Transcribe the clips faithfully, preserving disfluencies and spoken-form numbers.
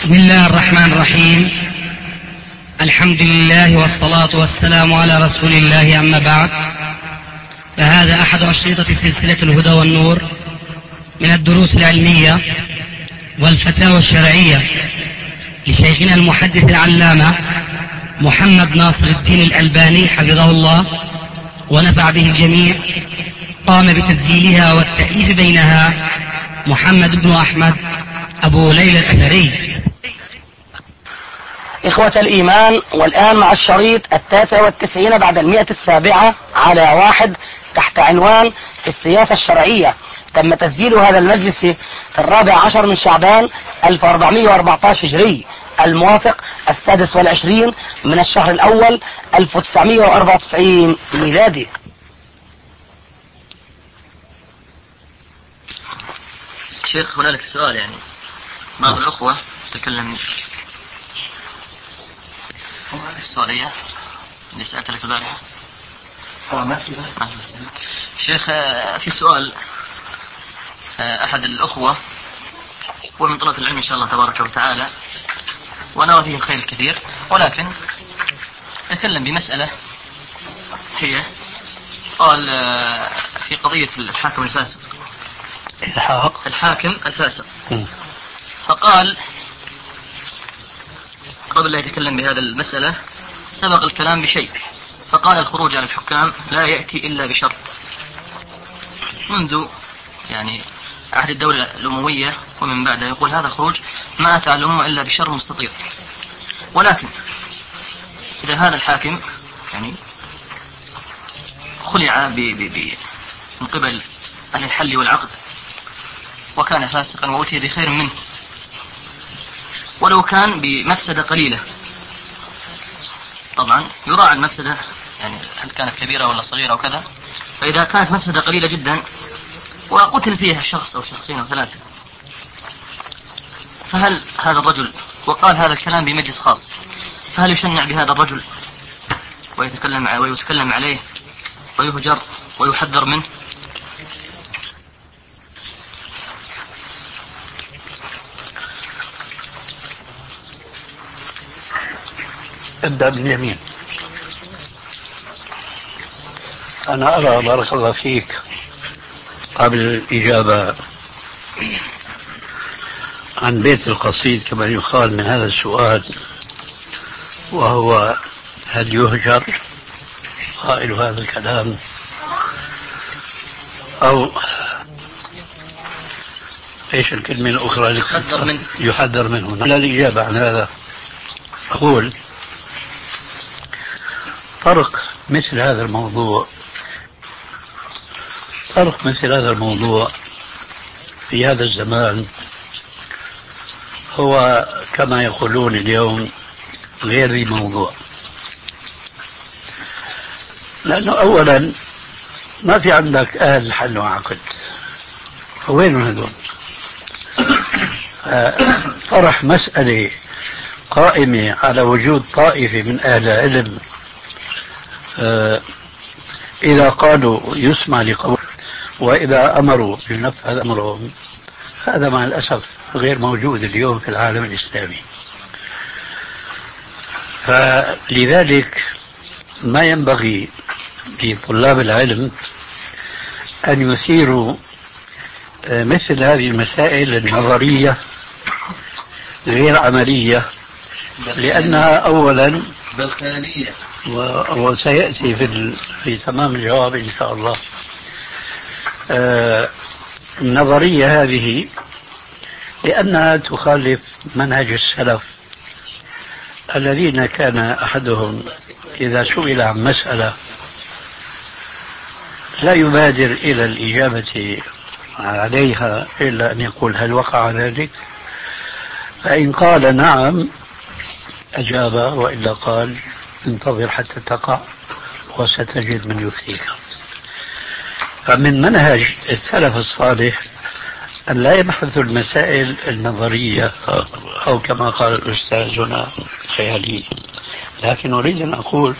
بسم الله الرحمن الرحيم. الحمد لله والصلاة والسلام على رسول الله، أما بعد، فهذا أحد أشرطة سلسلة الهدى والنور من الدروس العلمية والفتاوى الشرعية لشيخنا المحدث العلامة محمد ناصر الدين الألباني حفظه الله ونفع به الجميع. قام بتسجيلها والتأليف بينها محمد بن أحمد أبو ليلى الأثري. إخوة الإيمان، والآن مع الشريط التاسع والتسعين بعد المئة السابعة على واحد تحت عنوان في السياسة الشرعية. تم تسجيل هذا المجلس في الرابع عشر من شعبان ألف وأربعمائة وأربعة عشر هجري، الموافق السادس والعشرين من الشهر الأول ألف وتسعمائة وأربعة وتسعين ميلادي. شيخ، هنالك سؤال، يعني بعض الأخوة تكلم السؤالية اللي سألت لك البارحة. شيخ، في سؤال أحد الأخوة، هو من طلبة العلم إن شاء الله تبارك وتعالى، ونرى فيه الخير الكثير، ولكن تكلم بمسألة هي قال في قضية الحاكم الفاسق الحاكم الفاسق فقال قبل لا يتكلم بهذا المسألة سبق الكلام بشيء، فقال الخروج على الحكام لا يأتي إلا بشر. منذ يعني عهد الدولة الأموية ومن بعدها يقول هذا الخروج ما أتى على الأمة إلا بشر مستطير. ولكن إذا هذا الحاكم يعني خلع ب ب ب من قبل أهل الحل والعقد وكان فاسقا وأتي بخير منه، ولو كان بمفسدة قليلة، طبعا يراعى المفسدة، يعني هل كانت كبيرة ولا صغيرة وكذا. فإذا كانت مفسدة قليلة جدا وقتل فيها شخص أو شخصين أو ثلاثة، فهل هذا الرجل، وقال هذا الكلام بمجلس خاص، فهل يشنع بهذا الرجل ويتكلم ويتكلم عليه ويهجر ويحذر منه؟ ابدأ باليمين. أنا أرى بارك الله فيك قبل الإجابة عن بيت القصيد كما يقال من هذا السؤال، وهو هل يهجر قائل هذا الكلام أو إيش الكلمة الأخرى يحذر منه يحذر منه لا الإجابة عن هذا أقول فرق مثل هذا الموضوع فرق مثل هذا الموضوع في هذا الزمان هو كما يقولون اليوم غير ذي موضوع، لأنه أولا ما في عندك أهل حل وعقد، وين هذول؟ طرح مسألة قائمة على وجود طائفة من أهل العلم، إذا قالوا يسمع لقول، وإذا أمروا بنفذ أمرهم، هذا مع الأسف غير موجود اليوم في العالم الإسلامي. فلذلك ما ينبغي لطلاب العلم أن يثيروا مثل هذه المسائل النظرية غير عملية، لأنها أولا بالخيالية، وسيأتي في, في تمام الجواب إن شاء الله. آه النظرية هذه لأنها تخالف منهج السلف الذين كان أحدهم إذا سئل عن مسألة لا يبادر إلى الإجابة عليها إلا أن يقول هل وقع ذلك، فإن قال نعم أجاب، وإلا قال انتظر حتى تقع وستجد من يفتيك. فمن منهج السلف الصالح أن لا يبحثوا المسائل النظرية أو كما قال الأستاذ هنا خيالية، لكن أريد أن أقول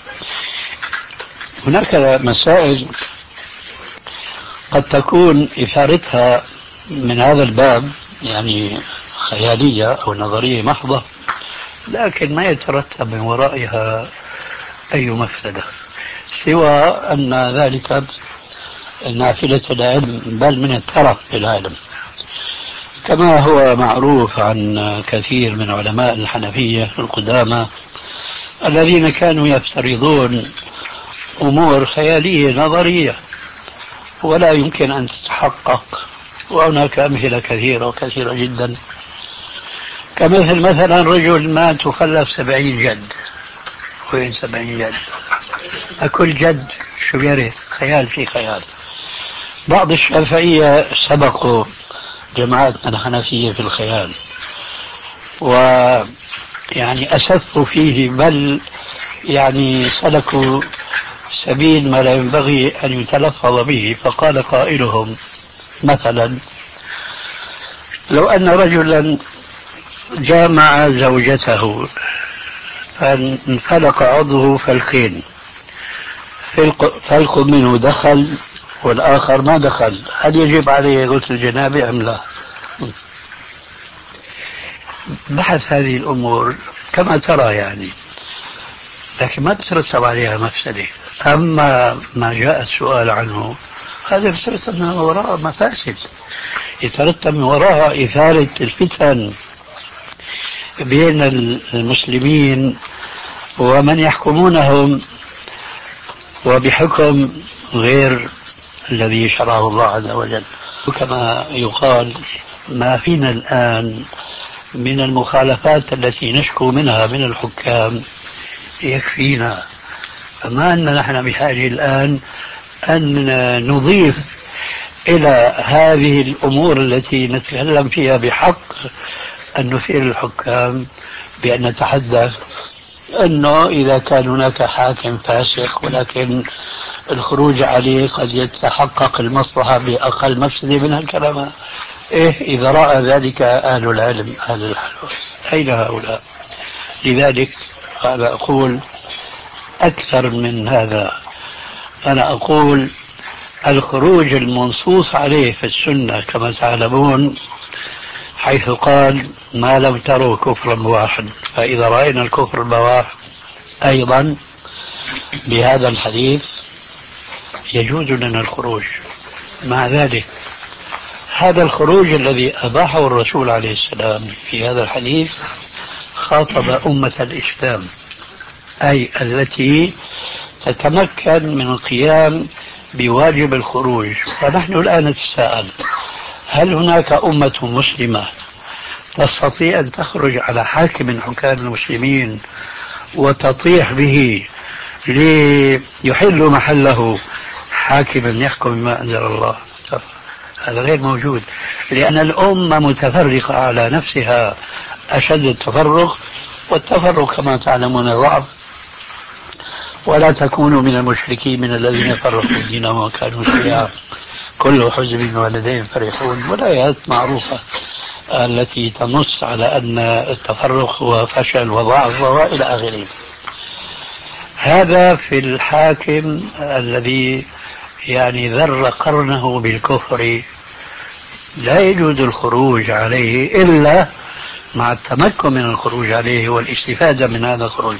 هناك مسائل قد تكون إثارتها من هذا الباب يعني خيالية أو نظرية محضة، لكن ما يترتب من ورائها أي مفسدة سوى أن ذلك نافلة العلم، بل من الترف للعلم، كما هو معروف عن كثير من علماء الحنفية القدامى الذين كانوا يفترضون أمور خيالية نظرية ولا يمكن أن تتحقق. وهناك أمثلة كثيرة وكثيرة جدا، كمثل مثلا رجل مات وخلف سبعين جد. وين سبعين جد؟ أكل جد شو بيرث؟ خيال في خيال. بعض الشافعية سبقوا جماعتنا الحنفية في الخيال ويعني أسفوا فيه، بل يعني سلكوا سبيل ما لا ينبغي أن يتلفظ به. فقال قائلهم مثلا: لو أن رجلا جامع زوجته فانفلق عضوه فالخين، فلق منه دخل والآخر ما دخل، هل يجب عليه غسل الجنابة أم لا؟ بحث هذه الأمور كما ترى يعني، لكن ما بترتب عليها مفسدة. أما ما جاء السؤال عنه هذا يترتب من وراء مفاسد، يترتب من وراء إثارة الفتن بين المسلمين ومن يحكمونهم وبحكم غير الذي شرعه الله عز وجل. وكما يقال ما فينا الآن من المخالفات التي نشكو منها من الحكام يكفينا، فما أن نحن بحاجة الآن أن نضيف إلى هذه الأمور التي نتكلم فيها بحق أن نثير الحكام بأن نتحدث أنه إذا كان هناك حاكم فاسق ولكن الخروج عليه قد يتحقق المصلحة بأقل مفسدة من الكلام. إيه إذا رأى ذلك أهل العلم أهل الحلول أين هؤلاء؟ لذلك أنا أقول أكثر من هذا، أنا أقول الخروج المنصوص عليه في السنة كما تعلمون، حيث قال ما لم تروا كفرا بواحد، فإذا رأينا الكفر البواح أيضا بهذا الحديث يجوز لنا الخروج. مع ذلك هذا الخروج الذي أباحه الرسول عليه السلام في هذا الحديث خاطب أمة الإسلام، أي التي تتمكن من القيام بواجب الخروج. فنحن الآن نتساءل هل هناك أمة مسلمة تستطيع أن تخرج على حاكم من حكام المسلمين وتطيح به ليحل محله حاكما يحكم بما أنزل الله؟ هذا غير موجود، لأن الأمة متفرقة على نفسها أشد التفرق، والتفرق كما تعلمون ضعف. ولا تكونوا من المشركين من الذين فرقوا دينهم وكانوا شيعا كل حزب بما لديهم فرحون، والآيات معروفة التي تنص على أن التفرق هو فشل وضعف وإلى آخره. هذا في الحاكم الذي يعني ذر قرنه بالكفر لا يجوز الخروج عليه إلا مع التمكن من الخروج عليه والاستفادة من هذا الخروج.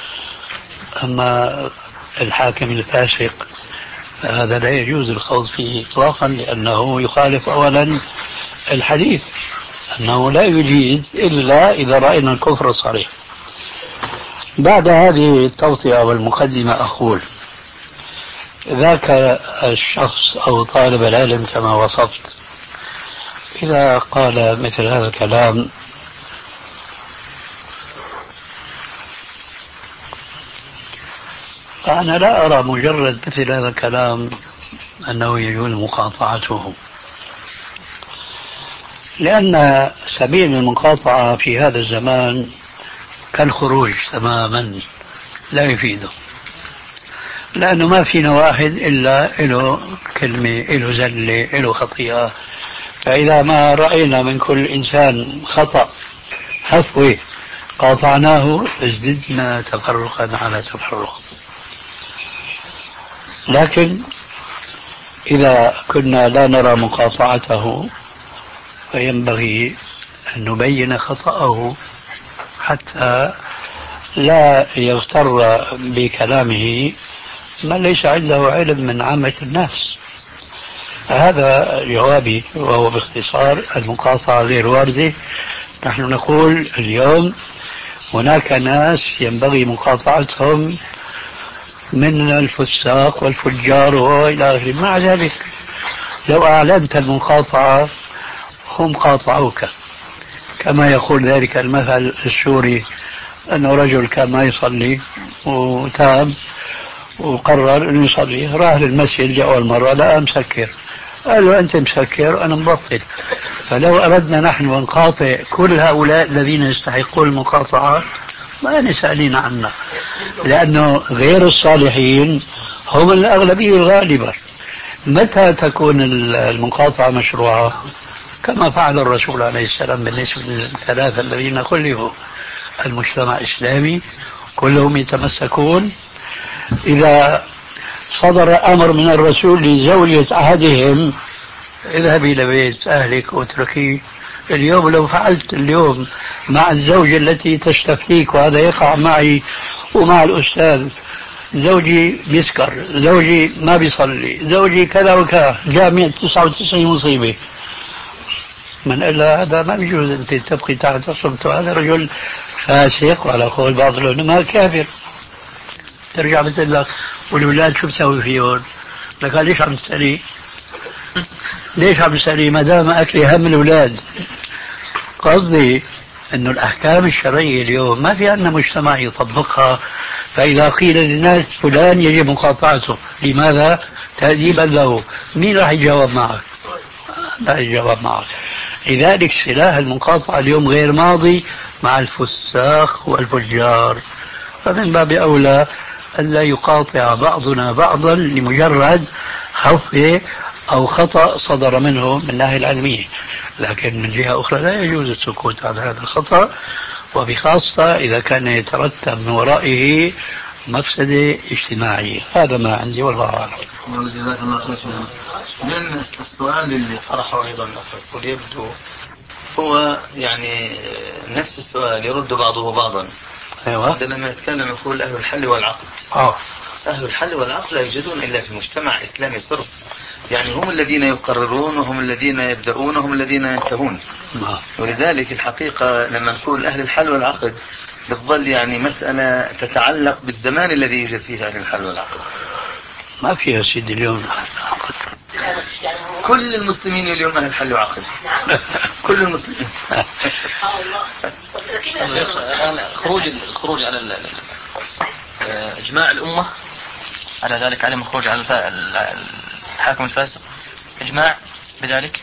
أما الحاكم الفاسق فهذا لا يجوز الخوض فيه إطلاقا، لأنه يخالف أولا الحديث أنه لا يجيز إلا إذا رأينا الكفر الصريح. بعد هذه التوصية والمقدمة أقول ذاك الشخص أو طالب العلم كما وصفت إذا قال مثل هذا الكلام فأنا لا أرى مجرد مثل هذا الكلام أنه يجوز مقاطعته، لأن سبيل المقاطعة في هذا الزمان كالخروج تماما لا يفيده، لأنه ما فينا واحد إلا له كلمة له زلة له خطيئة. فإذا ما رأينا من كل إنسان خطأ هفوة قاطعناه ازددنا تفرقا على تفرق. لكن إذا كنا لا نرى مقاطعته فينبغي أن نبين خطأه حتى لا يغتر بكلامه من ليس عنده علم من عامة الناس. هذا جوابي، وهو باختصار المقاطعة غير واردة. نحن نقول اليوم هناك ناس ينبغي مقاطعتهم من الفساق والفجار وإلى آخره. مع ذلك لو أعلنت المقاطعة هم قاطعوك، كما يقول ذلك المثل السوري أنه رجل كان ما يصلي وتاب وقرر أن يصلي، راح للمسجد لأول مرة لقى مسكر، قال له أنت مسكر وأنا مبطل. فلو أردنا نحن أن نقاطع كل هؤلاء الذين يستحقون المقاطعة ما نسألين عنه، لأنه غير الصالحين هم الأغلبية الغالبة. متى تكون المقاطعة مشروعة؟ كما فعل الرسول عليه السلام بالنسبة للثلاثة الذين خلفوا. المجتمع الإسلامي كلهم يتمسكون. إذا صدر أمر من الرسول لزوجة أحدهم اذهبي إلى بيت أهلك واتركيه، اليوم لو فعلت اليوم مع الزوجة التي تستفتيك، وهذا يقع معي ومع الأستاذ، زوجي بيسكر، زوجي ما بيصلي، زوجي كذا وكذا، جامعة تسعة وتسعين مصيبة، من إلا هذا ما بيجوز أنت تبقي تحت صمته، هذا رجل فاسق وعلى قول بعض العلماء كافر. ترجع بتقول لك والولاد شو بتسوي فيهم؟ لك ليش عم تسألي؟ ليش عم تسألي ما دام أكلي هم الولاد؟ قصدي أنه الأحكام الشرعية اليوم ما في عندنا مجتمع يطبقها، فإذا قيل للناس فلان يجب مقاطعته، لماذا؟ تأديبا له، مين راح يجاوب معك؟ لا يجاوب معك. لذلك سلاح المقاطعة اليوم غير ماضي مع الفساق والفجار، فمن باب أولى أن لا يقاطع بعضنا بعضا لمجرد خفة أو خطأ صدر منه من الناحية العلمية. لكن من جهة أخرى لا يجوز السكوت عن هذا الخطأ، وبخاصة إذا كان يترتب من ورائه مفسدة اجتماعية. هذا ما عندي والله أعلم. جزاك الله خير. من السؤال اللي طرحه أيضا أخذ يبدو هو يعني نفس السؤال يرد بعضه بعضا. أيوة. لما يتكلم يقول أهل الحل والعقد. آه. أهل الحل والعقد لا يوجدون إلا في مجتمع إسلامي صرف، يعني هم الذين يقررون وهم الذين يبدأون وهم الذين ينتهون. آه. ولذلك الحقيقة لما نقول أهل الحل والعقد بتظل يعني مسألة تتعلق بالزمان الذي يوجد فيه أهل الحل والعقد. ما فيها سيدي اليوم كل المسلمين اليوم أهل الحل والعقد. كل المسلمين. خروج الخروج على إجماع الأمة على ذلك، عدم الخروج على الحاكم الفاسق إجماع بذلك.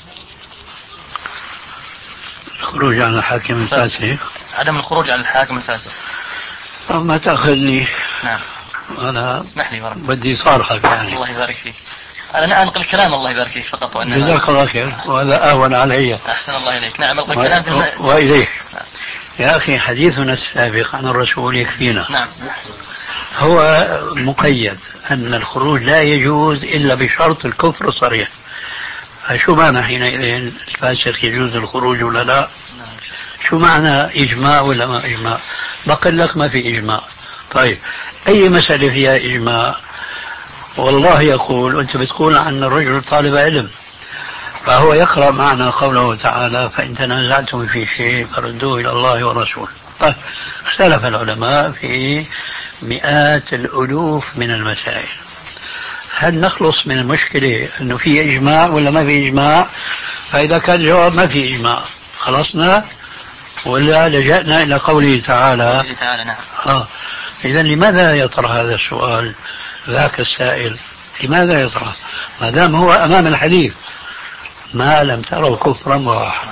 الخروج عن الحاكم الفاسق، عدم الخروج عن الحاكم الفاسق. ما تأخذني. نعم. أنا اسمح لي بارك. بدي صارحك يعني. الله يبارك فيك. أنا أنقل كلام الله يبارك فيك فقط. وأنا جزاك الله خير، وهذا أهون علي. أحسن الله إليك. نعم أنقل و... كلام في... وإليك. يا أخي حديثنا السابق عن الرسول يكفينا. نعم. هو مقيد أن الخروج لا يجوز إلا بشرط الكفر الصريح. شو معنى حينئذ الفاسق يجوز الخروج ولا لا؟ شو معنى إجماع ولا ما إجماع؟ بقول لك ما في إجماع. طيب أي مسألة فيها إجماع؟ والله يقول وأنت بتقول عن الرجل طالب علم، فهو يقرأ معنا قوله تعالى فإن تنازعتم في شيء فردوه إلى الله ورسوله. طيب اختلف العلماء في مئات الألوف من المسائل، هل نخلص من المشكلة أنه في إجماع ولا ما في إجماع؟ فإذا كان الجواب ما في إجماع خلصنا، ولا لجأنا إلى قوله تعالى. تعالى نعم. آه. إذن لماذا يطرح هذا السؤال ذاك السائل؟ لماذا يطرح ما دام هو أمام الحديث ما لم تروا كفرا بواحا؟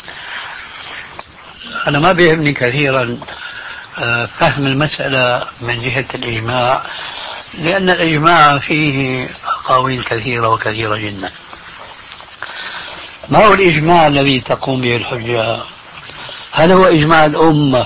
أنا ما بيهمني كثيرا فهم المسألة من جهة الإجماع، لأن الإجماع فيه أقاويل كثيرة وكثيرة جدا. ما هو الإجماع الذي تقوم به الحجة؟ هل هو إجماع الأمة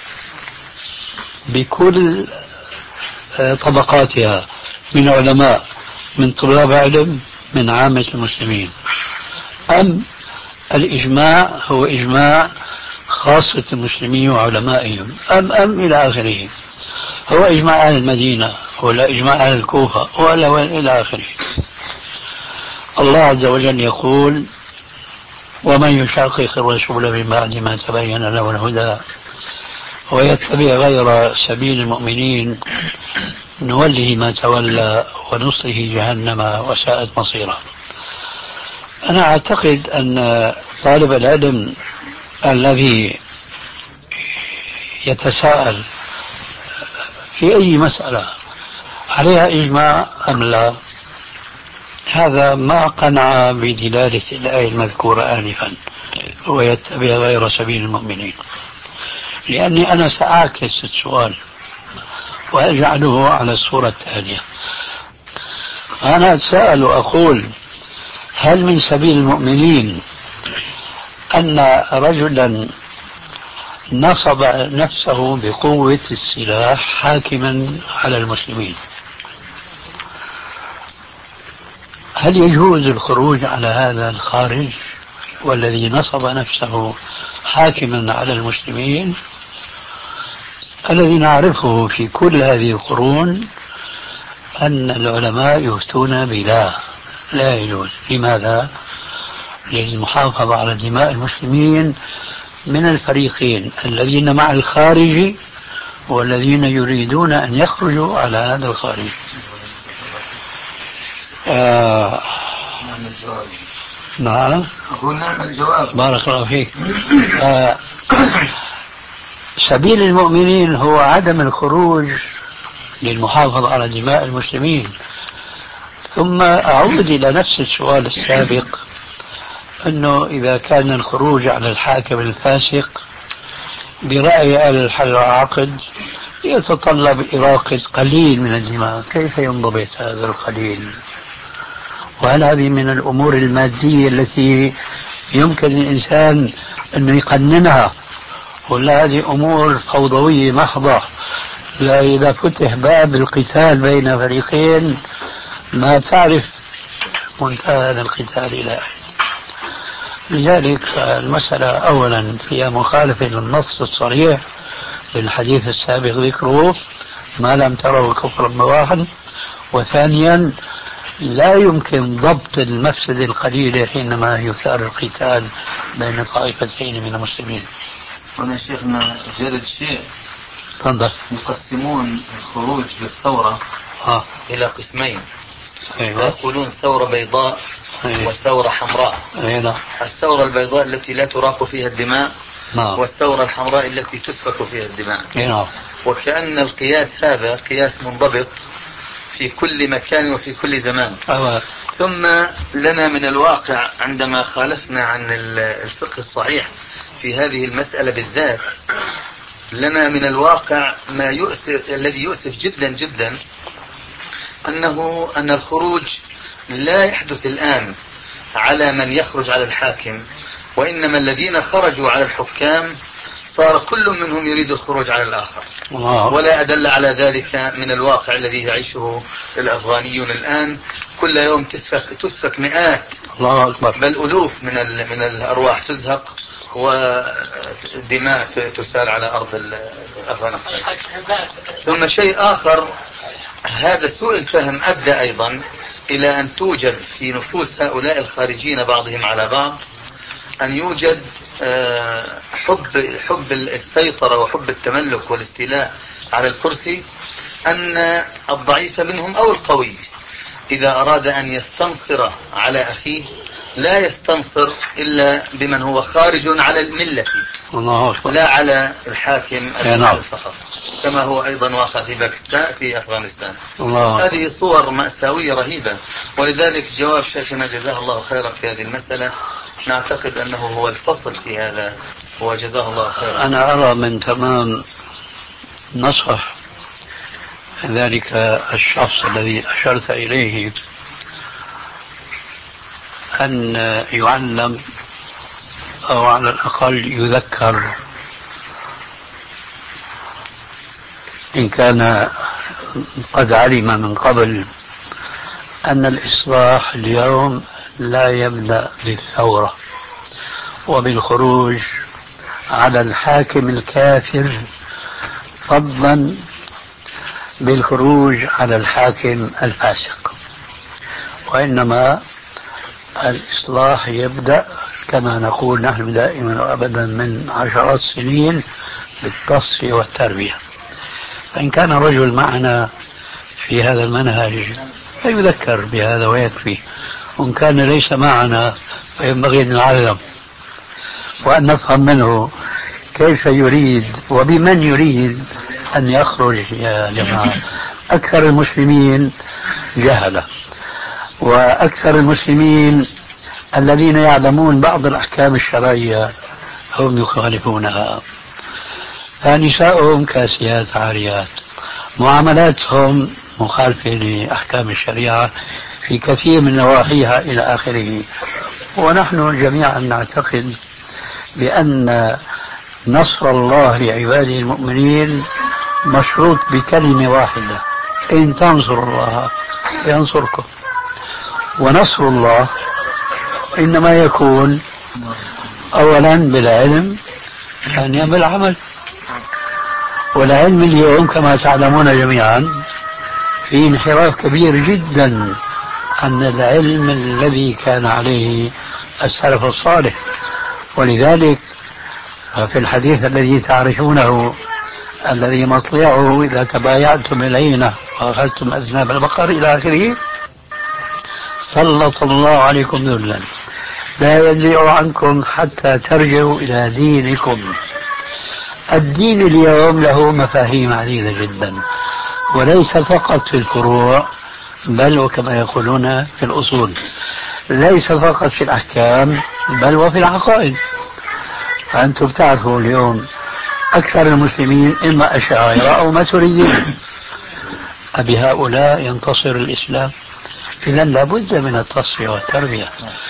بكل طبقاتها من علماء، من طلاب علم، من عامة المسلمين، أم الإجماع هو إجماع خاصة المسلمين وعلمائهم أم أم إلى آخره. هو إجماع أهل المدينة ولا إجماع أهل الكوفة ولا وين إلى آخره. الله عز وجل يقول ومن يشاقق الرسول من بعد ما تبين له الهدى ويتبع غير سبيل المؤمنين نوله ما تولى ونصله جهنم وساءت مصيره. أنا أعتقد أن طالب العلم الذي يتساءل في أي مسألة عليها إجماع أم لا، هذا ما قنع بدلالة الآية المذكورة آنفا ويتبع غير سبيل المؤمنين، لأني أنا سأعكس السؤال وأجعله على الصورة التالية. أنا أتساءل وأقول هل من سبيل المؤمنين أن رجلا نصب نفسه بقوة السلاح حاكما على المسلمين، هل يجوز الخروج على هذا الخارج والذي نصب نفسه حاكما على المسلمين الذي نعرفه في كل هذه القرون أن العلماء يفتون بلا لا يجوز؟ لماذا؟ للمحافظة على دماء المسلمين من الفريقين الذين مع الخارج والذين يريدون أن يخرجوا على هذا الخارج. آه نعم الجواب. نعم أقول نعم الجواب. بارك الله فيك. آه سبيل المؤمنين هو عدم الخروج للمحافظة على دماء المسلمين. ثم أعود إلى نفس السؤال السابق، أنه إذا كان الخروج على الحاكم الفاسق برأي أهل الحل والعقد يتطلب إراقة قليل من الدماء، كيف ينضبط هذا القليل؟ وهل هذه من الأمور المادية التي يمكن للإنسان أن يقننها، ولا هذه أمور فوضوية محضة؟ لا، إذا فتح باب القتال بين فريقين ما تعرف منتهى القتال إلى أين. لذلك المسألة أولا فيها مخالفة للنص الصريح للحديث السابق ذكره ما لم تروا كفرا بواحا، وثانيا لا يمكن ضبط المفسدة القليلة حينما يثار القتال بين طائفتين من المسلمين. هنا شيخنا غير الشيء تفضل. يقسمون الخروج بالثورة آه. إلى قسمين. أيوة. يقولون ثورة بيضاء أيوة. وثورة حمراء. أيوة. الثورة البيضاء التي لا تراق فيها الدماء، نعم. والثورة الحمراء التي تسفك فيها الدماء. نعم. وكأن القياس هذا قياس منضبط في كل مكان وفي كل زمان. أيوة. ثم لنا من الواقع عندما خالفنا عن الفقه الصحيح في هذه المسألة بالذات، لنا من الواقع ما يؤسف الذي يؤسف جدا جدا أنه أن الخروج لا يحدث الآن على من يخرج على الحاكم، وإنما الذين خرجوا على الحكام صار كل منهم يريد الخروج على الآخر. الله. ولا أدل على ذلك من الواقع الذي يعيشه الأفغانيون الآن. كل يوم تسفك, تسفك مئات، الله أكبر، بل ألوف من, من الأرواح تزهق ودماء تسال على أرض أفغانستان. ثم شيء آخر، هذا سوء الفهم أدى أيضا إلى أن توجد في نفوس هؤلاء الخارجين بعضهم على بعض أن يوجد حب حب السيطرة وحب التملك والاستيلاء على الكرسي، أن الضعيف منهم أو القوي إذا أراد أن يستنصر على أخيه لا يستنصر إلا بمن هو خارج على الملة لا على الحاكم فقط، كما هو أيضا واقع في باكستان في أفغانستان. الله. هذه صور مأساوية رهيبة. ولذلك جواب شيخنا جزاه الله خيرا في هذه المسألة نعتقد أنه هو الفصل في هذا، وجزاه الله خيرا. أنا أرى من تمام نصح ذلك الشخص الذي أشرت إليه أن يعلم أو على الأقل يذكر إن كان قد علم من قبل أن الإصلاح اليوم لا يبدأ بالثورة وبالخروج على الحاكم الكافر فضلا بالخروج على الحاكم الفاسق، وإنما الإصلاح يبدأ كما نقول نحن دائما وأبدا من عشرات السنين بالتصفية والتربية. فإن كان رجل معنا في هذا المنهج فيذكر بهذا ويكفي، وإن كان ليس معنا فينبغي أن نعلم وأن نفهم منه كيف يريد وبمن يريد أن يخرج. يا جماعة أكثر المسلمين جهلة، وأكثر المسلمين الذين يعلمون بعض الأحكام الشرعية هم يخالفونها، فنساؤهم كاسيات عاريات، معاملاتهم مخالفة لأحكام الشريعة في كثير من نواحيها إلى آخره. ونحن جميعا نعتقد بأن نصر الله لعباده المؤمنين مشروط بكلمة واحدة: إن تنصروا الله ينصركم. ونصر الله إنما يكون أولا بالعلم، ثانيا بالعمل. والعلم اليوم كما تعلمون جميعا في انحراف كبير جدا عن العلم الذي كان عليه السلف الصالح. ولذلك في الحديث الذي تعرفونه الذي مطلعه إذا تبايعتم العينة وأخذتم أذناب البقر إلى آخره: سلط الله عليكم ذلا لا ينزع عنكم حتى ترجعوا إلى دينكم. الدين اليوم له مفاهيم عديدة جدا، وليس فقط في الفروع بل وكما يقولون في الأصول، ليس فقط في الأحكام بل وفي العقائد. فأنتم تعرفوا اليوم أكثر المسلمين إما أشاعرة أو ماتريديين، أبهؤلاء ينتصر الإسلام؟ إذا لابد من التصفية والتربية.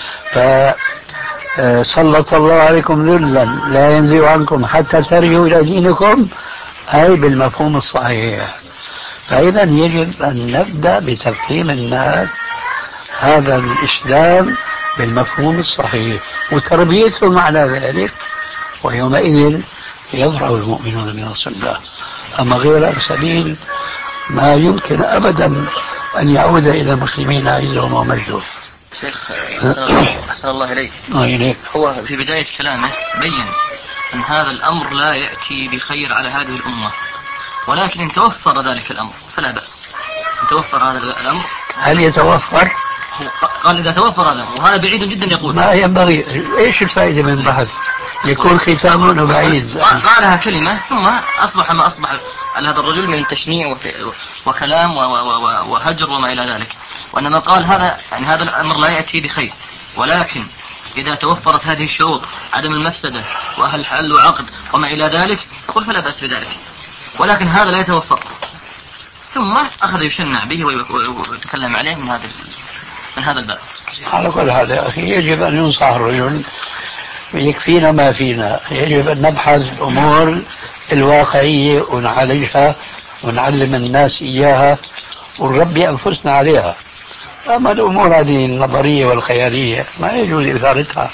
فسلط الله عليكم ذلا لا ينزع عنكم حتى ترجعوا إلى دينكم، أي بالمفهوم الصحيح. فإذا يجب أن نبدأ بتفهيم الناس هذا الإسلام بالمفهوم الصحيح وتربيتهم على ذلك، ويومئذ يظهر المؤمنون من نصر الله. أما غير السبيل ما يمكن أبدا أن يعود إلى المسلمين عزهم ومجدهم. شيخ أحسن الله إليك. إليك. هو في بداية كلامه بين أن هذا الأمر لا يأتي بخير على هذه الأمة، ولكن إن توفر ذلك الأمر فلا بأس. إن توفر هذا الأمر، هل يتوفر؟ قال إذا توفر هذا، وهذا بعيد جدا يقول. ما ينبغي. إيش الفائدة من بحث يكون ختامه بعيد؟ قالها كلمة ثم أصبح ما أصبح على هذا الرجل من تشنيع وكلام وهجر وما إلى ذلك. وإنما قال هذا يعني هذا الأمر لا يأتي بخير، ولكن إذا توفرت هذه الشروط: عدم المفسدة وأهل حل وعقد وما إلى ذلك، يقول فلا بأس بذلك. ولكن هذا لا يتوفر، ثم أخذ يشنع به ويتكلم عليه من هذا من هذا الباب. على كل حال يا أخي يجب أن ينصح الرجل، يكفينا ما فينا. يجب أن نبحث الأمور الواقعية ونعالجها ونعلم الناس إياها ونربي أنفسنا عليها. أما الأمور هذه النظرية والخيالية ما يجوز إثارتها.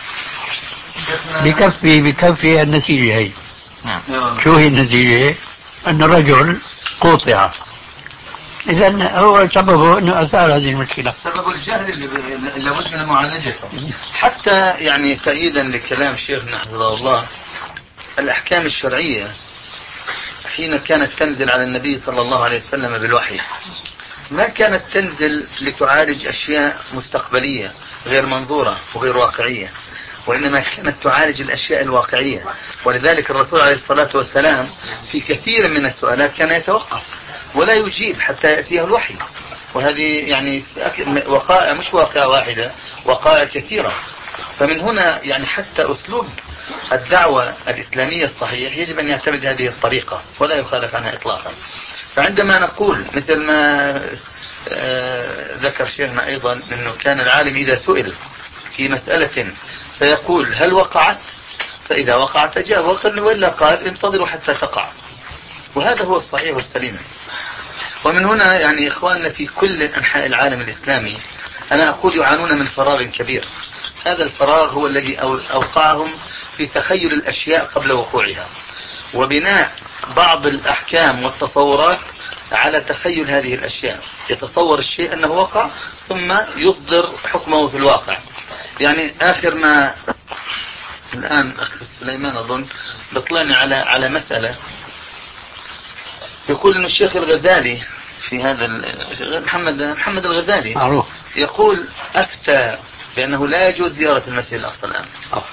بكفي بكفي النتيجة هي. شو هي النتيجة؟ أن الرجل قطع. إذن هو سببه أنه أثار هذه المشكلة. سبب الجهل اللي لابد من معالجته. حتى يعني تأييدا لكلام شيخنا حفظه الله، الأحكام الشرعية حين كانت تنزل على النبي صلى الله عليه وسلم بالوحي ما كانت تنزل لتعالج أشياء مستقبلية غير منظورة وغير واقعية، وإنما كانت تعالج الأشياء الواقعية. ولذلك الرسول عليه الصلاة والسلام في كثير من السؤالات كان يتوقف ولا يجيب حتى يأتيه الوحي. وهذه يعني وقائع، مش واقعة واحدة، وقائع كثيرة. فمن هنا يعني حتى أسلوب الدعوة الإسلامية الصحيح يجب أن يعتمد هذه الطريقة ولا يخالف عنها إطلاقا. فعندما نقول مثل ما ذكر شيخنا أيضا أنه كان العالم إذا سئل في مسألة فيقول هل وقعت، فإذا وقعت أجاب، وإلا قال انتظروا حتى تقع. وهذا هو الصحيح والسليم. ومن هنا يعني إخواننا في كل أنحاء العالم الإسلامي أنا أقول يعانون من فراغ كبير، هذا الفراغ هو الذي أوقعهم في تخيل الأشياء قبل وقوعها، وبناء بعض الأحكام والتصورات على تخيل هذه الأشياء. يتصور الشيء أنه وقع ثم يصدر حكمه في الواقع. يعني آخر ما الآن أخ سليمان أظن بطلعني على على مسألة، يقول إن الشيخ الغزالي في هذا محمد محمد الغزالي معروف يقول أفتى بأنه لا يجوز زيارة المسجد الأقصى الآن.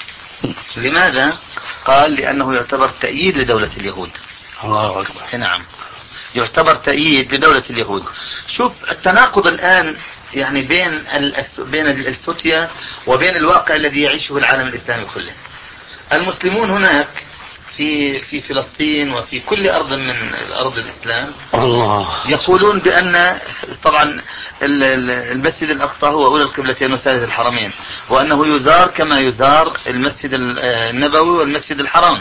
لماذا؟ قال لأنه يعتبر تأييد لدولة اليهود. الله أكبر. نعم، يعتبر تأييد لدولة اليهود. شوف التناقض الآن يعني بين بين الفتية وبين الواقع الذي يعيشه العالم الإسلامي كله. المسلمون هناك في في فلسطين وفي كل أرض من أرض الإسلام الله يقولون بأن طبعا المسجد الأقصى هو أولى القبلتين وثالث الحرمين، وأنه يزار كما يزار المسجد النبوي والمسجد الحرام.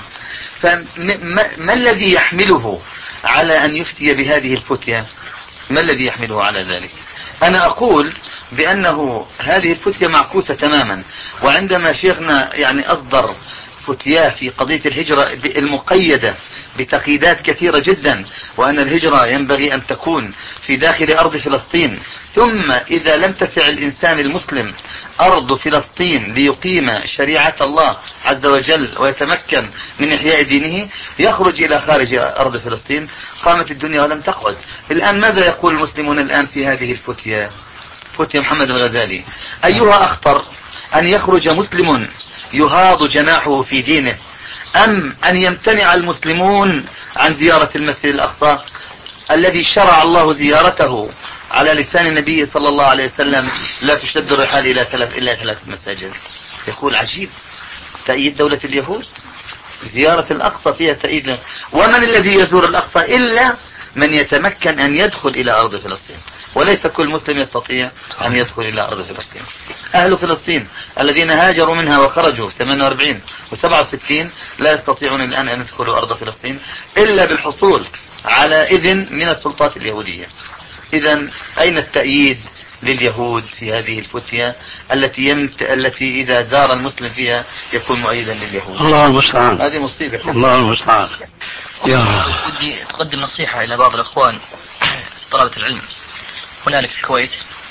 فما الذي يحمله على أن يفتي بهذه الفتية؟ ما الذي يحمله على ذلك؟ أنا أقول بأنه هذه الفتية معكوسة تماما. وعندما شيخنا يعني أصدر فتياه في قضية الهجرة المقيدة بتقييدات كثيرة جدا، وأن الهجرة ينبغي أن تكون في داخل أرض فلسطين، ثم إذا لم تسع الإنسان المسلم أرض فلسطين ليقيم شريعة الله عز وجل ويتمكن من إحياء دينه يخرج إلى خارج أرض فلسطين. قامت الدنيا ولم تقعد. الآن ماذا يقول المسلمون الآن في هذه الفتية؟ فتية محمد الغزالي أيها أخطر، أن يخرج مسلم يهاض جناحه في دينه، أم أن يمتنع المسلمون عن زيارة المسجد الأقصى الذي شرع الله زيارته على لسان النبي صلى الله عليه وسلم: لا تشد الرحال إلى ثلاث إلا ثلاث مساجد. يقول عجيب، تأييد دولة اليهود، زيارة الأقصى فيها تأييد. ومن الذي يزور الأقصى إلا من يتمكن أن يدخل إلى أرض فلسطين، وليس كل مسلم يستطيع أن يدخل إلى أرض فلسطين. أهل فلسطين الذين هاجروا منها وخرجوا في ثمانية وأربعين وسبعة وستين لا يستطيعون الآن أن يدخلوا أرض فلسطين إلا بالحصول على إذن من السلطات اليهودية. إذن أين التأييد لليهود في هذه الفتية التي يمت... التي إذا زار المسلم فيها يكون مؤيدا لليهود؟ الله المستعان. هذه مصيبة. الله المستعان. يا ودي تقدم نصيحة إلى بعض الأخوان في طلبة العلم هنالك في الكويت.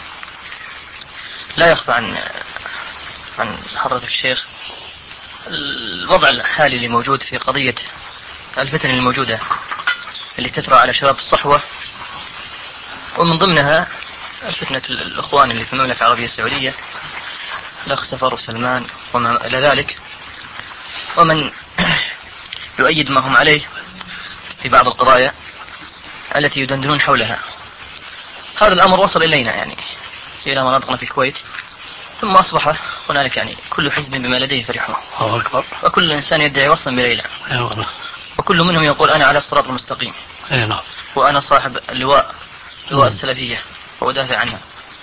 لا يخفى عن عن حضرتك الشيخ الوضع الحالي اللي موجود في قضية الفتن الموجودة اللي تترى على شباب الصحوة، ومن ضمنها فتنة الأخوان اللي في المملكة العربية السعودية، الأخ سفر وسلمان وما إلى ذلك، ومن يؤيد ما هم عليه في بعض القضايا التي يدندنون حولها. هذا الأمر وصل إلينا يعني إلى مناطقنا في الكويت، ثم أصبح هنالك يعني كل حزب بما لديه فرحون، وكل إنسان يدعي وصلا بليلة، وكل منهم يقول أنا على الصراط المستقيم، وأنا صاحب اللواء لواء السلفية وأدافع عنها.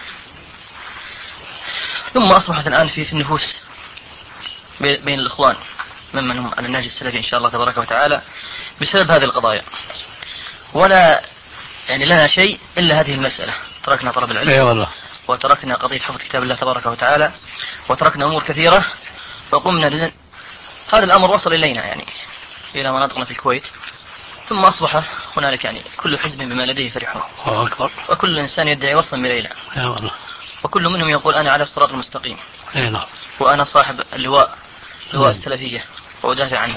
ثم أصبحت الآن في في النفوس بين الإخوان ممن هم على النهج السلفي إن شاء الله تبارك وتعالى بسبب هذه القضايا، ولا يعني لنا شيء إلا هذه المسألة. تركنا طلب العلم أي والله، وتركنا قضية حفظ كتاب الله تبارك وتعالى، وتركنا أمور كثيرة، وقمنا لن... هذا الأمر وصل إلينا يعني إلى مناطقنا في الكويت، ثم أصبح هنالك يعني كل حزب بما لديه فرحون، وكل إنسان يدعي وصلا بليلة، وكل منهم يقول أنا على الصراط المستقيم، وأنا صاحب اللواء لواء السلفية وأدافع عنها.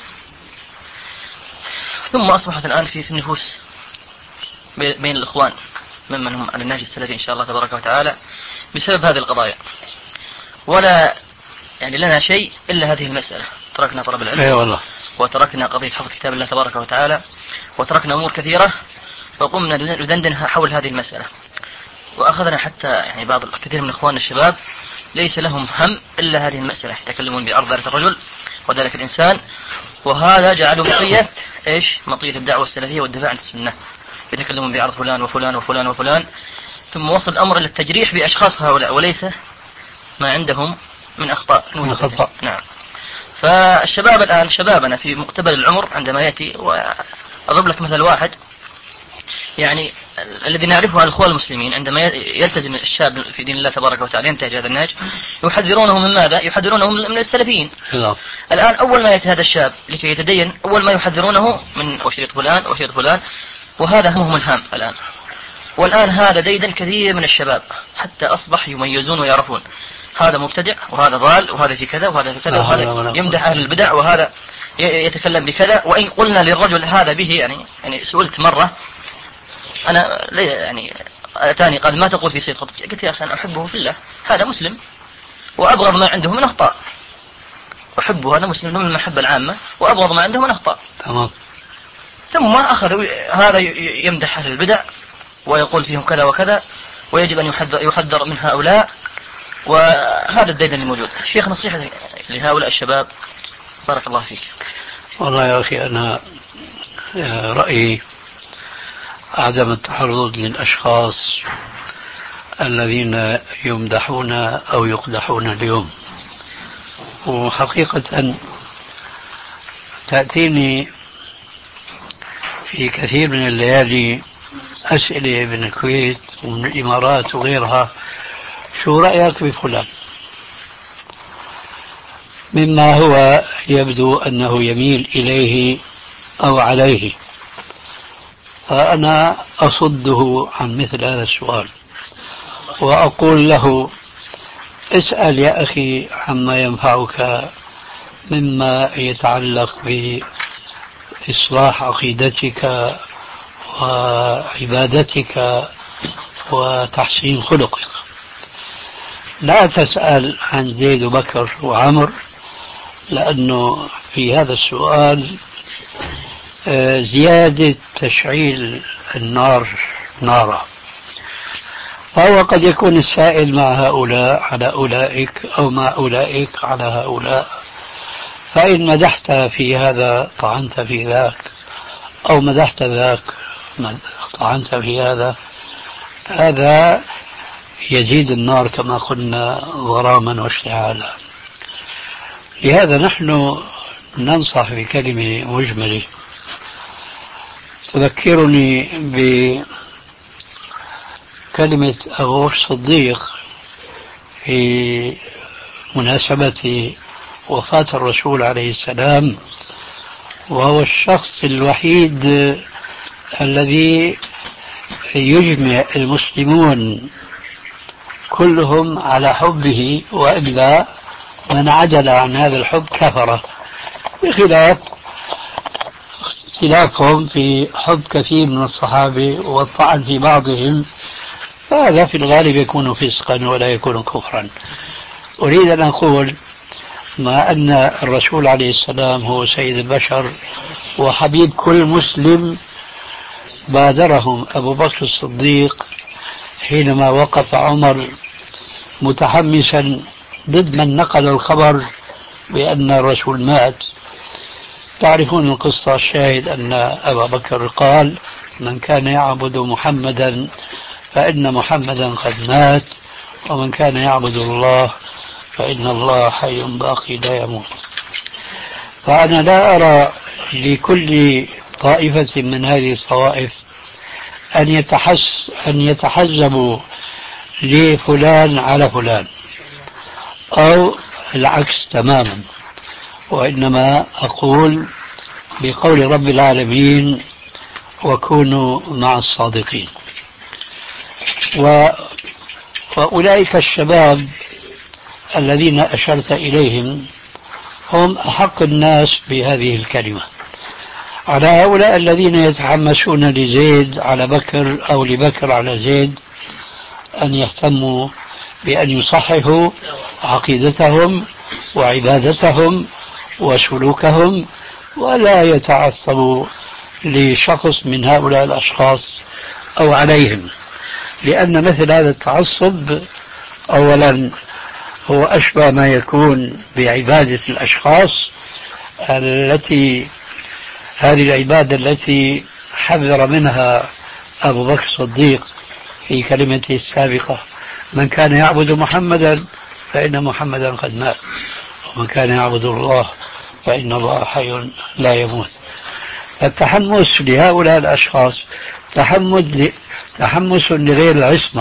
ثم أصبحت الآن في في النفوس بين الإخوان ممن هم على النهج السلفي إن شاء الله تبارك وتعالى بسبب هذه القضايا، ولا يعني لنا شيء إلا هذه المسألة. تركنا طلب العلم أي والله، وتركنا قضية حفظ كتاب الله تبارك وتعالى، وتركنا أمور كثيرة، وقمنا ندندنها حول هذه المسألة. وأخذنا حتى يعني بعض كثير من إخواننا الشباب ليس لهم هم إلا هذه المسألة، يتكلمون بعرض ذلك الرجل وذلك الإنسان، وهذا جعلوا مطية إيش مطية الدعوة السلفية والدفاع عن السنة، يتكلمون بعرض فلان وفلان وفلان وفلان، ثم وصل الأمر للتجريح بأشخاص هؤلاء وليس ما عندهم من أخطاء. من أخطاء. نعم. فالشباب الآن شبابنا في مقتبل العمر عندما يأتي، وأضرب لك مثل واحد يعني الذي نعرفه الأخوة المسلمين عندما يلتزم الشاب في دين الله تبارك وتعالى ينتهج هذا النهج يحذرونه من ماذا؟ يحذرونه من السلفيين. الآن أول ما يأتي هذا الشاب لكي يتدين أول ما يحذرونه من وشريط فلان وشريط فلان، وهذا همهم الهام الآن. والآن هذا ديدا كثير من الشباب حتى أصبح يميزون ويعرفون هذا مبتدع وهذا ضال وهذا في كذا وهذا في كذا وهذا يمدح أهل البدع وهذا يتكلم بكذا. وإن قلنا للرجل هذا به يعني يعني سئلت مرة أنا يعني أتاني قال ما تقول في سيد قطب؟ قلت يا أخي أنا أحبه في الله، هذا مسلم وأبغض ما عنده من أخطاء. أحبه، هذا مسلم من المحبة العامة، وأبغض ما عنده من أخطاء. تمام. ثم أخذ هذا يمدح أهل البدع ويقول فيهم كذا وكذا، ويجب أن يحذر, يحذر من هؤلاء، وهذا الديدن الموجود. شيخ نصيحة لهؤلاء الشباب بارك الله فيك. والله يا أخي أنا رأيي عدم التحرض للأشخاص الذين يمدحون أو يقدحون اليوم. وحقيقة تأتيني في كثير من الليالي أسئلة من الكويت ومن الإمارات وغيرها، شو رأيك بفلان؟ مما هو يبدو أنه يميل إليه أو عليه، فأنا أصده عن مثل هذا السؤال وأقول له اسأل يا أخي عما ينفعك مما يتعلق بإصلاح عقيدتك وعبادتك وتحسين خلقك. لا تسأل عن زيد وبكر وعمر، لأنه في هذا السؤال زيادة تشعيل النار نارا. فهو قد يكون السائل مع هؤلاء على أولئك أو مع أولئك على هؤلاء، فإن مدحت في هذا طعنت في ذاك، أو مدحت ذاك طعنت في هذا، هذا يزيد النار كما قلنا غراما واشتعالا. لهذا نحن ننصح بكلمة مجملة تذكرني بكلمة أبو الصديق في مناسبة وفاة الرسول عليه السلام، وهو الشخص الوحيد الذي يجمع المسلمون كلهم على حبه، وإلا من عدل عن هذا الحب كفر، بخلاف اختلافهم في حب كثير من الصحابة والطعن في بعضهم، فهذا في الغالب يكون فسقا ولا يكون كفرا. أريد أن أقول مع أن الرسول عليه السلام هو سيد البشر وحبيب كل مسلم، بادرهم أبو بكر الصديق حينما وقف عمر متحمسا ضد من نقل الخبر بأن الرسول مات. تعرفون القصة، الشاهد أن أبا بكر قال من كان يعبد محمدا فإن محمدا قد مات، ومن كان يعبد الله فإن الله حي باقي لا يموت. فأنا لا أرى لكل طائفة من هذه الطوائف أن يتحس أن يتحزبوا لفلان على فلان أو العكس تماما، وإنما أقول بقول رب العالمين وكونوا مع الصادقين. وأولئك الشباب الذين أشرت إليهم هم أحق الناس بهذه الكلمة. على هؤلاء الذين يتحمسون لزيد على بكر أو لبكر على زيد أن يهتموا بأن يصححوا عقيدتهم وعبادتهم وسلوكهم، ولا يتعصبوا لشخص من هؤلاء الأشخاص أو عليهم، لأن مثل هذا التعصب أولا هو أشبه ما يكون بعبادة الأشخاص التي هذه العبادة التي حذر منها أبو بكر الصديق في كلمته السابقة من كان يعبد محمدا فإن محمدا قد مات، ومن كان يعبد الله فإن الله حي لا يموت. التحمس لهؤلاء الأشخاص تحمد تحمس لغير العصمة.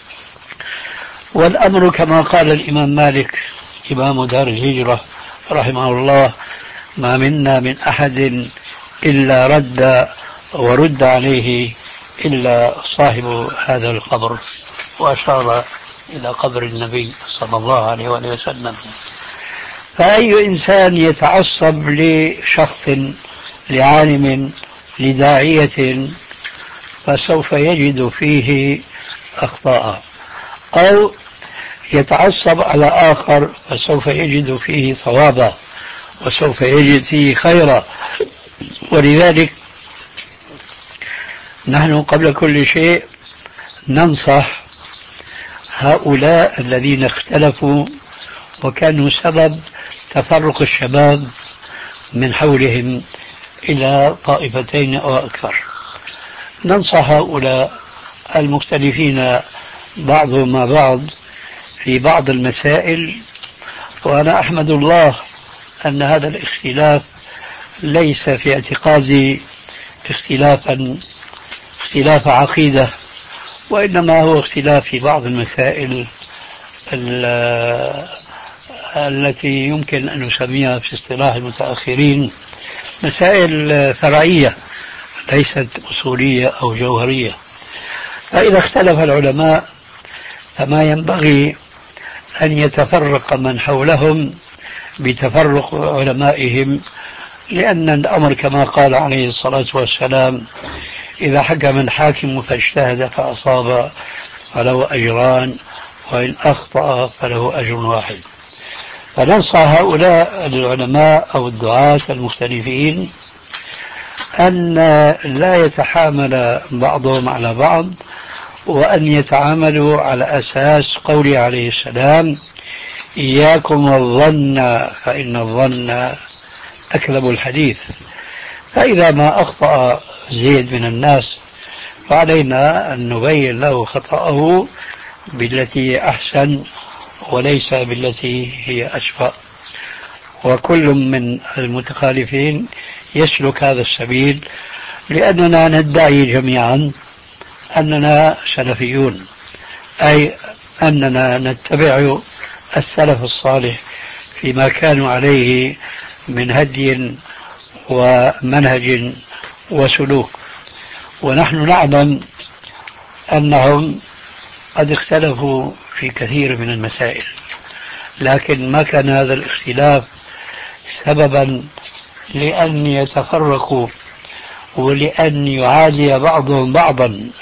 والأمر كما قال الإمام مالك إمام دار الهجرة رحمه الله: ما منا من أحد إلا رد ورد عليه إلا صاحب هذا القبر، وأشار إلى قبر النبي صلى الله عليه وسلم. فأي إنسان يتعصب لشخص، لعالم، لداعية، فسوف يجد فيه أخطاء، أو يتعصب على آخر فسوف يجد فيه صوابا وسوف يجد فيه خيرا. ولذلك نحن قبل كل شيء ننصح هؤلاء الذين اختلفوا وكانوا سبب تفرق الشباب من حولهم إلى طائفتين أو أكثر. ننصح هؤلاء المختلفين بعضهم مع بعض في بعض المسائل، وأنا أحمد الله أن هذا الاختلاف ليس في اعتقادي اختلافا اختلاف عقيدة، وإنما هو اختلاف في بعض المسائل التي يمكن أن نسميها في اصطلاح المتأخرين مسائل فرعية ليست أصولية أو جوهرية. فإذا اختلف العلماء فما ينبغي أن يتفرق من حولهم بتفرق علمائهم، لأن الأمر كما قال عليه الصلاة والسلام: إذا حكم الحاكم فاجتهد فأصاب فله أجران، وإن أخطأ فله أجر واحد. فننصح هؤلاء العلماء أو الدعاة المختلفين أن لا يتحامل بعضهم على بعض، وأن يتعاملوا على أساس قوله عليه السلام: إياكم والظن فإن الظن أكذب الحديث. فإذا ما أخطأ زيد من الناس فعلينا أن نبين له خطأه بالتي هي أحسن وليس بالتي هي أسوأ، وكل من المتخالفين يسلك هذا السبيل، لأننا ندعي جميعا أننا سلفيون، أي أننا نتبع السلف الصالح فيما كانوا عليه من هدي ومنهج وسلوك. ونحن نعلم أنهم قد اختلفوا في كثير من المسائل، لكن ما كان هذا الاختلاف سببا لأن يتفرقوا ولأن يعادي بعضهم بعضا.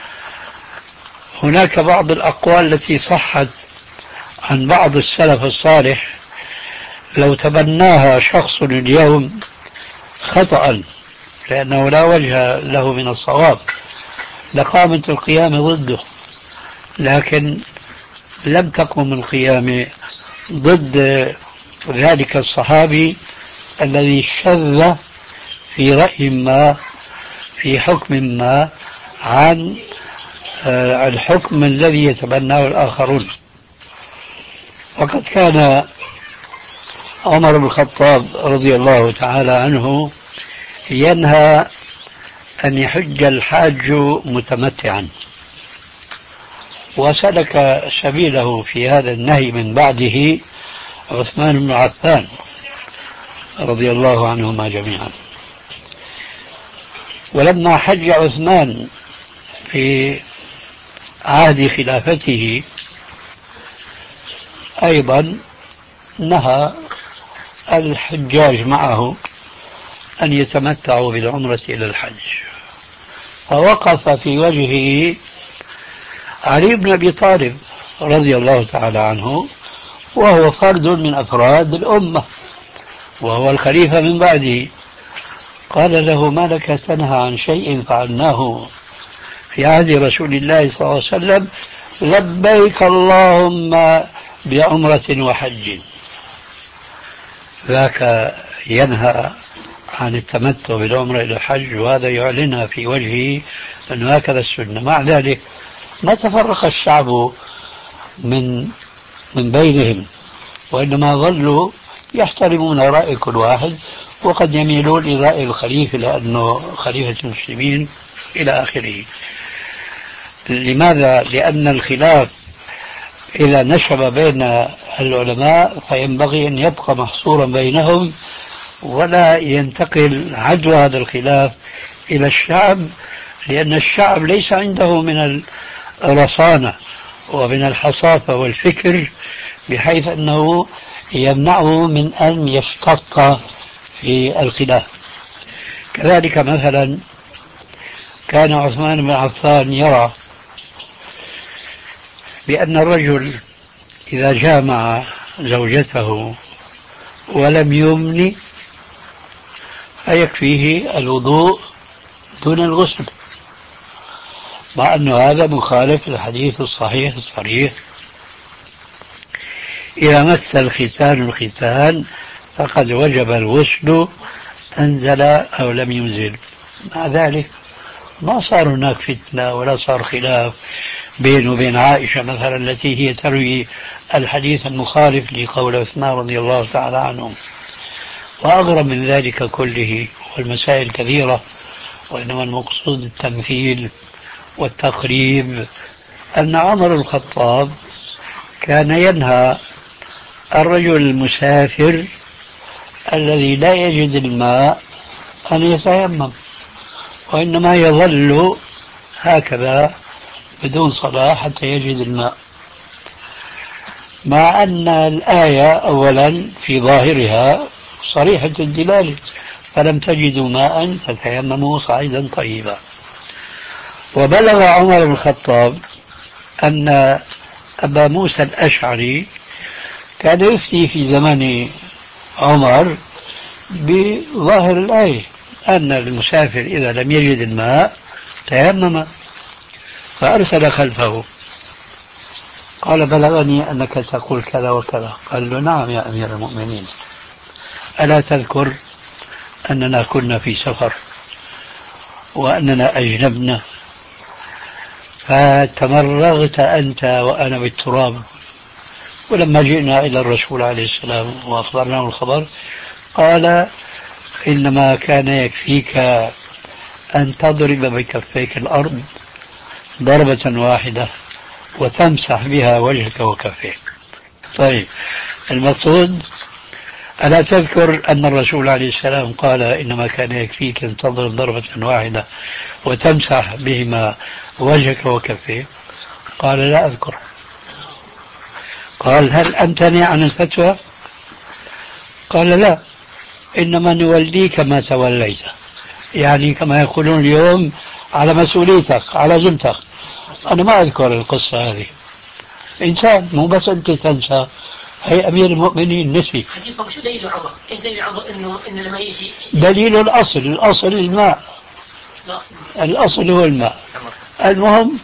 هناك بعض الأقوال التي صحت عن بعض السلف الصالح لو تبناها شخص اليوم خطأ لأنه لا وجه له من الصواب لقامت القيامة ضده، لكن لم تقم القيامة ضد ذلك الصحابي الذي شذ في رأي ما في حكم ما عن الحكم الذي يتبناه الآخرون. وقد كان عمر بن الخطاب رضي الله تعالى عنه ينهى أن يحج الحاج متمتعا، وسلك سبيله في هذا النهي من بعده عثمان بن عفان رضي الله عنهما جميعا. ولما حج عثمان في عهد خلافته أيضا نهى الحجاج معه أن يتمتعوا بالعمرة إلى الحج، فوقف في وجهه علي بن أبي طالب رضي الله تعالى عنه، وهو فرد من أفراد الأمة وهو الخليفة من بعده. قال له: ما لك تنهى عن شيء فعلناه في عهد رسول الله صلى الله عليه وسلم؟ لبيك اللهم بعمرة وحج. ذاك ينهى عن التمتع بالعمرة إلى الحج، وهذا يعلنها في وجهه أن هكذا السنة. مع ذلك ما تفرق الشعب من من بينهم، وإنما ظلوا يحترمون رأي كل واحد وقد يميلون إلى رأي الخليفة لأنه خليفة المسلمين إلى آخره. لماذا؟ لأن الخلاف إذا نشب بين العلماء فينبغي أن يبقى محصورا بينهم، ولا ينتقل عدوى هذا الخلاف إلى الشعب، لأن الشعب ليس عنده من الرصانة ومن الحصافة والفكر بحيث أنه يمنعه من أن يشتط في الخلاف. كذلك مثلا كان عثمان بن عفان يرى بأن الرجل إذا جامع زوجته ولم يمن فيكفيه الوضوء دون الغسل، مع أن هذا مخالف الحديث الصحيح الصريح: إذا مس الختان الختان فقد وجب الغسل أنزل أو لم ينزل. مع ذلك ما صار هناك فتنة ولا صار خلاف بين وبين عائشة مثلا التي هي تروي الحديث المخالف لقول عثمان رضي الله تعالى عنه. وأغرب من ذلك كله والمسائل كثيرة، وإنما المقصود التمثيل والتقريب، أن عمر الخطاب كان ينهى الرجل المسافر الذي لا يجد الماء أن يتيمم، وإنما يظل هكذا بدون صلاة حتى يجد الماء، مع أن الآية أولا في ظاهرها صريحة الدلالة: فلم تجدوا ماء فتيمموا صعيدا طيبا. وبلغ عمر بن الخطاب أن أبا موسى الأشعري كان يفتي في زمن عمر بظاهر الآية أن المسافر إذا لم يجد الماء تيمم، فأرسل خلفه قال: بلغني أنك تقول كذا وكذا. قال له: نعم يا أمير المؤمنين، ألا تذكر أننا كنا في سفر وأننا أجنبنا فتمرغت أنت وأنا بالتراب، ولما جئنا إلى الرسول عليه السلام وأخبرناه الخبر قال: إنما كان يكفيك أن تضرب بكفيك الأرض ضربة واحدة وتمسح بها وجهك وكفيك. طيب، المقصود: ألا تذكر أن الرسول عليه السلام قال: إنما كان يكفيك أن تضرب ضربة واحدة وتمسح بهما وجهك وكفيك؟ قال: لا أذكر. قال: هل أمتنع عن الفتوى؟ قال: لا، إنما نوليك ما توليت، يعني كما يقولون اليوم على مسؤوليتك على ذمتك. أنا ما أذكر القصة هذه، إنسان مو بس أنت تنسى، هي أمير المؤمنين نسي. حديثك شو دليل عمر؟ إيش دليل عمر إنه إنه لما يجي؟ دليل الأصل، الأصل الماء، الأصل هو الماء. المهم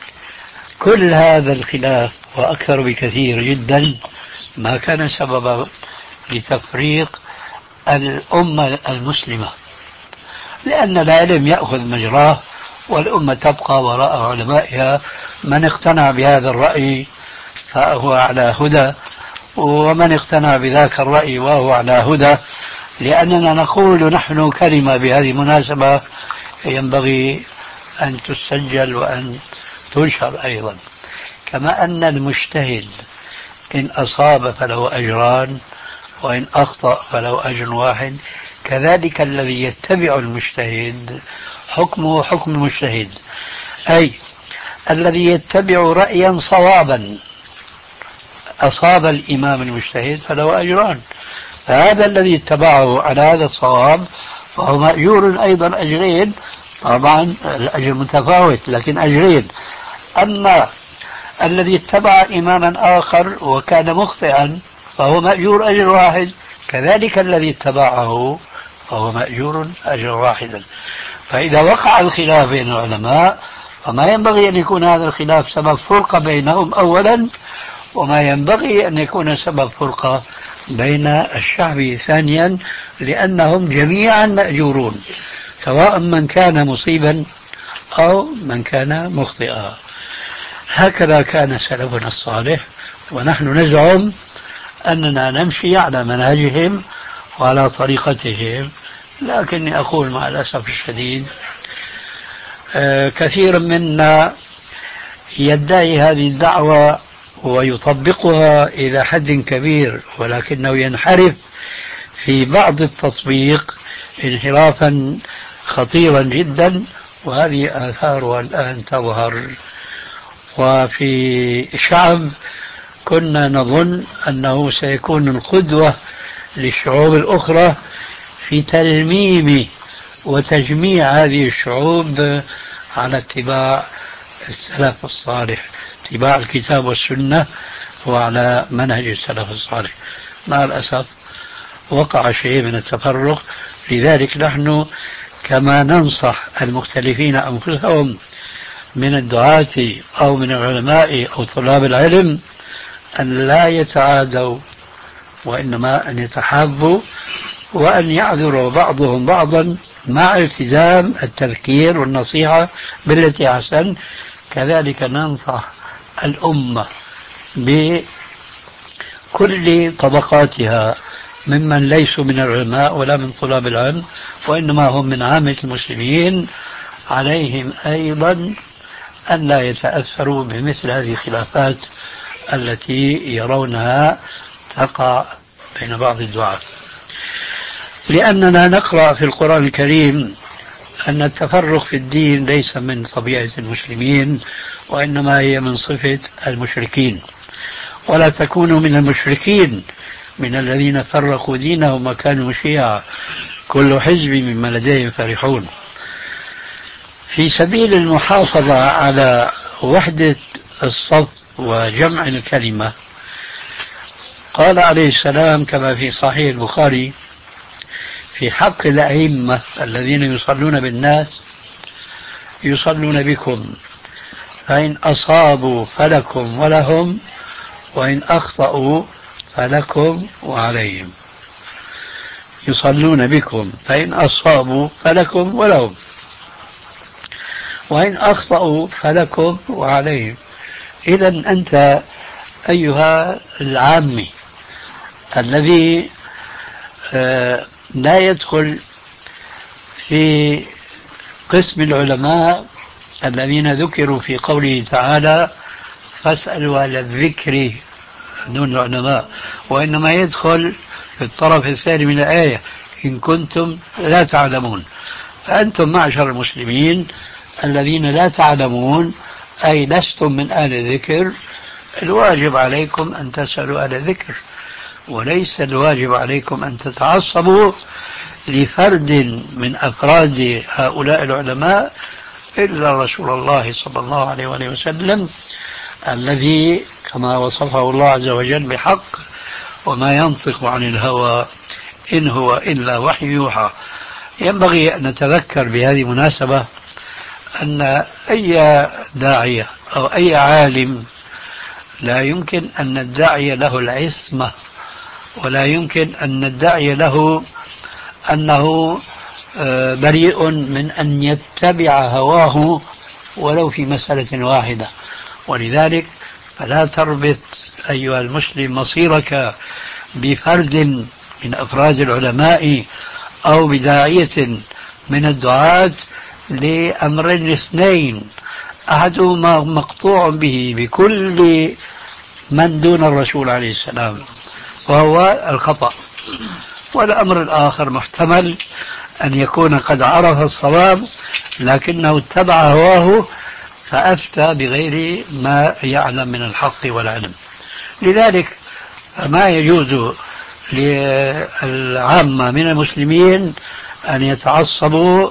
كل هذا الخلاف وأكثر بكثير جدا ما كان سببا لتفريق الأمة المسلمة، لأن العلم يأخذ مجراه والأمة تبقى وراء علمائها، من اقتنع بهذا الرأي فهو على هدى، ومن اقتنع بذاك الرأي وهو على هدى. لأننا نقول نحن كلمة بهذه المناسبة ينبغي أن تسجل وأن تنشر أيضا، كما أن المجتهد إن أصاب فله أجران وإن أخطأ فله أجر واحد، كذلك الذي يتبع المجتهد حكمه حكم المجتهد، أي الذي يتبع رأيا صوابا أصاب الإمام المجتهد فله أجران، فهذا الذي اتبعه على هذا الصواب فهو مأجور أيضا أجرين، طبعا الأجر متفاوت لكن أجرين. أما الذي اتبع إماما آخر وكان مخطئا فهو مأجور أجر واحد، كذلك الذي اتبعه فهو مأجور أجر واحدا. فإذا وقع الخلاف بين العلماء فما ينبغي أن يكون هذا الخلاف سبب فرقة بينهم أولا، وما ينبغي أن يكون سبب فرقة بين الشعب ثانيا، لأنهم جميعا مأجورون سواء من كان مصيبا أو من كان مخطئا. هكذا كان سلفنا الصالح، ونحن نزعم أننا نمشي على منهجهم وعلى طريقتهم، لكني أقول مع الأسف الشديد كثير منا يدعي هذه الدعوة ويطبقها إلى حد كبير، ولكنه ينحرف في بعض التطبيق انحرافا خطيرا جدا، وهذه آثارها الآن تظهر. وفي شعب كنا نظن أنه سيكون القدوة للشعوب الأخرى في تلميم وتجميع هذه الشعوب على اتباع السلف الصالح، اتباع الكتاب والسنة وعلى منهج السلف الصالح. مع الأسف وقع شيء من التفرق. لذلك نحن كما ننصح المختلفين أنفسهم من الدعاة أو من العلماء أو طلاب العلم أن لا يتعادوا، وإنما أن يتحابوا وأن يعذروا بعضهم بعضا مع التزام التذكير والنصيحة بالتي أحسن. كذلك ننصح الأمة بكل طبقاتها ممن ليسوا من العلماء ولا من طلاب العلم، وإنما هم من عامة المسلمين، عليهم أيضا أن لا يتأثروا بمثل هذه الخلافات التي يرونها تقع بين بعض الدعاة. لأننا نقرأ في القرآن الكريم أن التفرق في الدين ليس من طبيعة المسلمين، وإنما هي من صفة المشركين. ولا تكونوا من المشركين من الذين فرقوا دينهم وكانوا شيعا كل حزب مما لديهم فرحون. في سبيل المحافظة على وحدة الصف وجمع الكلمة قال عليه السلام كما في صحيح البخاري في حق الأئمة الذين يصلون بالناس: يصلون بكم فإن أصابوا فلكم ولهم، وإن أخطأوا فلكم وعليهم. يصلون بكم فإن أصابوا فلكم ولهم، وإن أخطأوا فلكم وعليهم. إذا أنت أيها العامي الذي لا يدخل في قسم العلماء الذين ذكروا في قوله تعالى: فاسألوا أهل الذكر دون العلماء، وإنما يدخل في الطرف الثاني من الآية: إن كنتم لا تعلمون. فأنتم معشر المسلمين الذين لا تعلمون، أي لستم من أهل الذكر، الواجب عليكم أن تسألوا أهل الذكر، وليس الواجب عليكم أن تتعصبوا لفرد من أفراد هؤلاء العلماء إلا رسول الله صلى الله عليه وآله وسلم، الذي كما وصفه الله عز وجل بحق: وما ينطق عن الهوى إن هو إلا وحي يوحى. ينبغي أن نتذكر بهذه المناسبة أن أي داعية أو أي عالم لا يمكن أن ندعي له العصمة، ولا يمكن أن ندعي له أنه بريء من أن يتبع هواه ولو في مسألة واحدة. ولذلك فلا تربط أيها المسلم مصيرك بفرد من أفراد العلماء أو بداعية من الدعاة لأمرين اثنين: أحدهما مقطوع به بكل من دون الرسول عليه السلام وهو الخطأ، والأمر الآخر محتمل أن يكون قد عرف الصواب لكنه اتبع هواه فأفتى بغير ما يعلم من الحق والعلم. لذلك ما يجوز للعامة من المسلمين أن يتعصبوا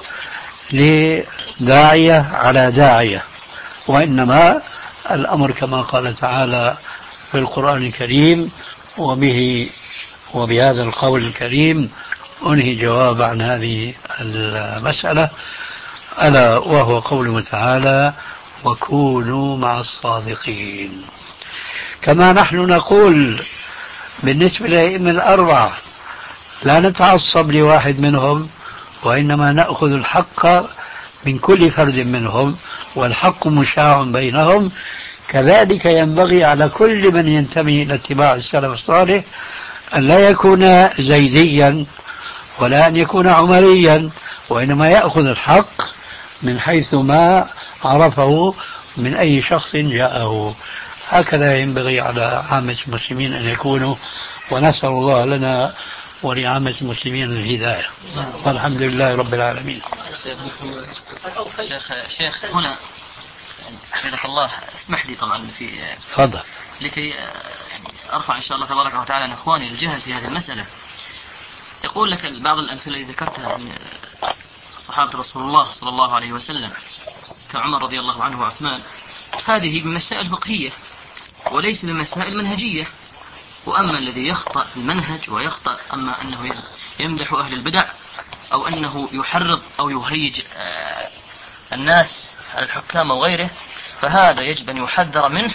لداعية على داعية، وإنما الأمر كما قال تعالى في القرآن الكريم. وبه وبهذا القول الكريم أنهي جواب عن هذه المسألة، ألا وهو قوله تعالى: وكونوا مع الصادقين. كما نحن نقول بالنسبة للأئمة الأربعة لا نتعصب لواحد منهم، وإنما نأخذ الحق من كل فرد منهم، والحق مشاع بينهم. كذلك ينبغي على كل من ينتمي إلى اتباع السلف الصالح أن لا يكون زيديا ولا أن يكون عمريا، وإنما يأخذ الحق من حيث ما عرفه من أي شخص جاءه. هكذا ينبغي على عامة المسلمين أن يكونوا، ونسأل الله لنا ولعامة المسلمين الهداية، والحمد لله رب العالمين. شيخ شيخ هنا حفظك الله، اسمح لي طبعا في تفضل لكي يعني ارفع ان شاء الله تبارك وتعالى عن اخواني الجهل في هذه المسألة. يقول لك بعض الامثلة اللي ذكرتها من صحابة رسول الله صلى الله عليه وسلم كعمر رضي الله عنه وعثمان، هذه بمسائل فقهية وليس بمسائل منهجية. وأما الذي يخطأ في المنهج ويخطأ، أما أنه يمدح أهل البدع أو أنه يحرض أو يهيج الناس على الحكام أو غيره، فهذا يجب أن يحذر منه.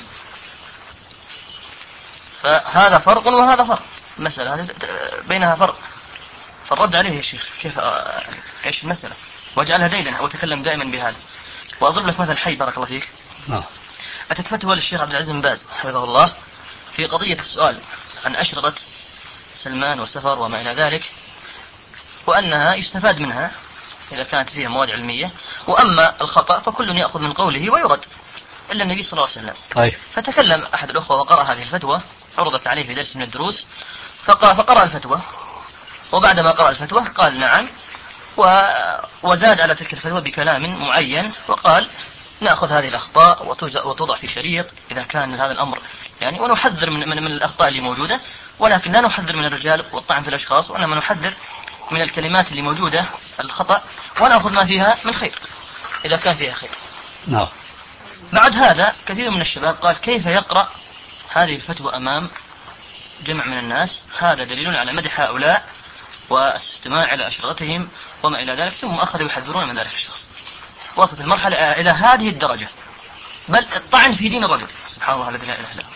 فهذا فرق وهذا فرق، المسألة هذه بينها فرق. فالرد عليه يا شيخ كيف ايش المسألة، واجعلها ديدا أو أتكلم دائما بهذا. وأضرب لك مثل حي بارك الله فيك. أتت فتوى للشيخ عبد العزيز بن باز حفظه الله في قضية السؤال عن أشرطة سلمان والسفر وما إلى ذلك، وأنها يستفاد منها إذا كانت فيها مواد علمية، وأما الخطأ فكل يأخذ من قوله ويرد إلا النبي صلى الله عليه وسلم. طيب. فتكلم أحد الأخوة وقرأ هذه الفتوى، عرضت عليه في درس من الدروس، فقرأ الفتوى، وبعدما قرأ الفتوى قال نعم، وزاد على تلك الفتوى بكلام معين، وقال نأخذ هذه الأخطاء وتوضع في شريط إذا كان هذا الأمر يعني، ونحذر من, من, من الأخطاء اللي موجودة، ولكن لا نحذر من الرجال والطعن في الأشخاص، وإنما نحذر من الكلمات اللي موجودة الخطأ، ونأخذ ما فيها من خير إذا كان فيها خير. نعم. بعد هذا كثير من الشباب قال كيف يقرأ هذه الفتوى أمام جمع من الناس، هذا دليل على مدح هؤلاء والاستماع إلى أشرطتهم وما إلى ذلك، ثم أخذوا يحذرون من ذلك الشخص. وصلت المرحلة إلى هذه الدرجة، بل الطعن في دين الرجل. سبحان الله الذي لا إله إلا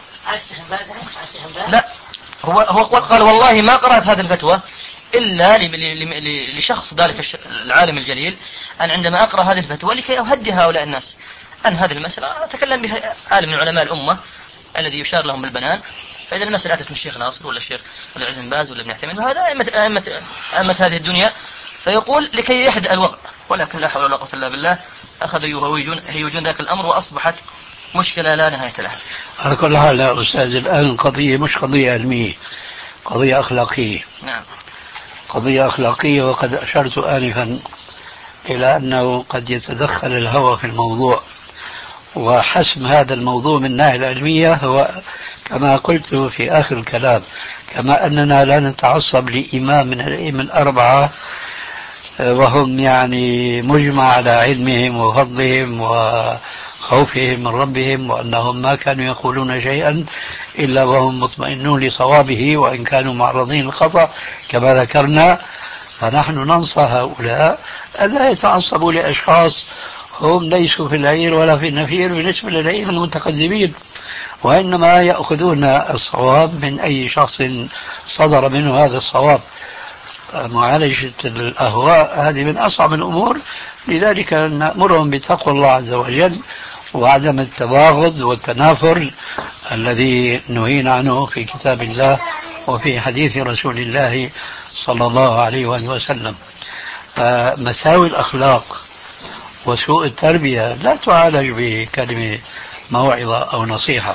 هو. لا، هو هو قال والله ما قرأت هذه الفتوى إلا لشخص ذلك العالم الجليل، أن عندما أقرأ هذه الفتوى لكي أهدي هؤلاء الناس أن هذه المسألة أتكلم بها عالم من علماء الأمة الذي يشار لهم بالبنان. فإذا المسألة أتت من الشيخ ناصر ولا الشيخ عبد العزيز بن باز ولا ابن عثيمين، وهذا أئمة أئمة أئمة هذه الدنيا، فيقول لكي يهدأ الوضع، ولكن لا حول ولا قوة إلا بالله أخذوا يهوجون هيوجون ذاك الأمر، وأصبحت مشكلة لا نهاية لها. على كل حال يا أستاذ، الآن قضية مش قضية علمية، قضية أخلاقية. نعم. قضية أخلاقية، وقد أشرت آنفا إلى أنه قد يتدخل الهوى في الموضوع، وحسم هذا الموضوع من الناحية العلمية هو كما قلت في آخر الكلام، كما أننا لا نتعصب لإمام من الأئمة الأربعة وهم يعني مجمع على علمهم وفضلهم وخوفهم من ربهم، وأنهم ما كانوا يقولون شيئا إلا وهم مطمئنون لصوابه وإن كانوا معرضين للخطأ كما ذكرنا. فنحن ننصح هؤلاء ألا يتعصبوا لأشخاص هم ليسوا في العير ولا في النفير بالنسبة للأئمة المتقدمين، وإنما يأخذون الصواب من أي شخص صدر منه هذا الصواب. معالجة الأهواء هذه من أصعب الأمور، لذلك نأمرهم بتقوى الله عز وجل وعدم التباغض والتنافر الذي نهينا عنه في كتاب الله وفي حديث رسول الله صلى الله عليه وسلم. مساوي الأخلاق وسوء التربية لا تعالج بكلمة موعظة أو نصيحة.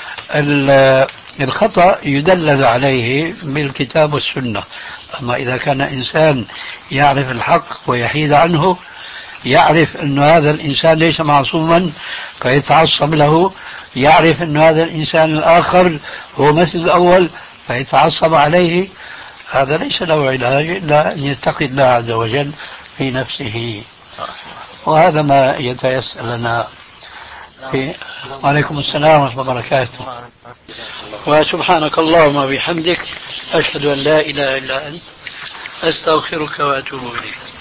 الخطأ يدلل عليه بالكتاب والسنة، أما إذا كان إنسان يعرف الحق ويحيد عنه، يعرف أن هذا الإنسان ليس معصوما فيتعصب له، يعرف أن هذا الإنسان الآخر هو مثل الأول فيتعصب عليه، هذا ليس له علاج إلا أن يتقي الله عز وجل في نفسه. وهذا ما يتيسر لنا. في... وعليكم السلام ورحمة الله وبركاته. وسبحانك اللهم وبحمدك، أشهد أن لا إله إلا أنت، أستغفرك وأتوب إليك.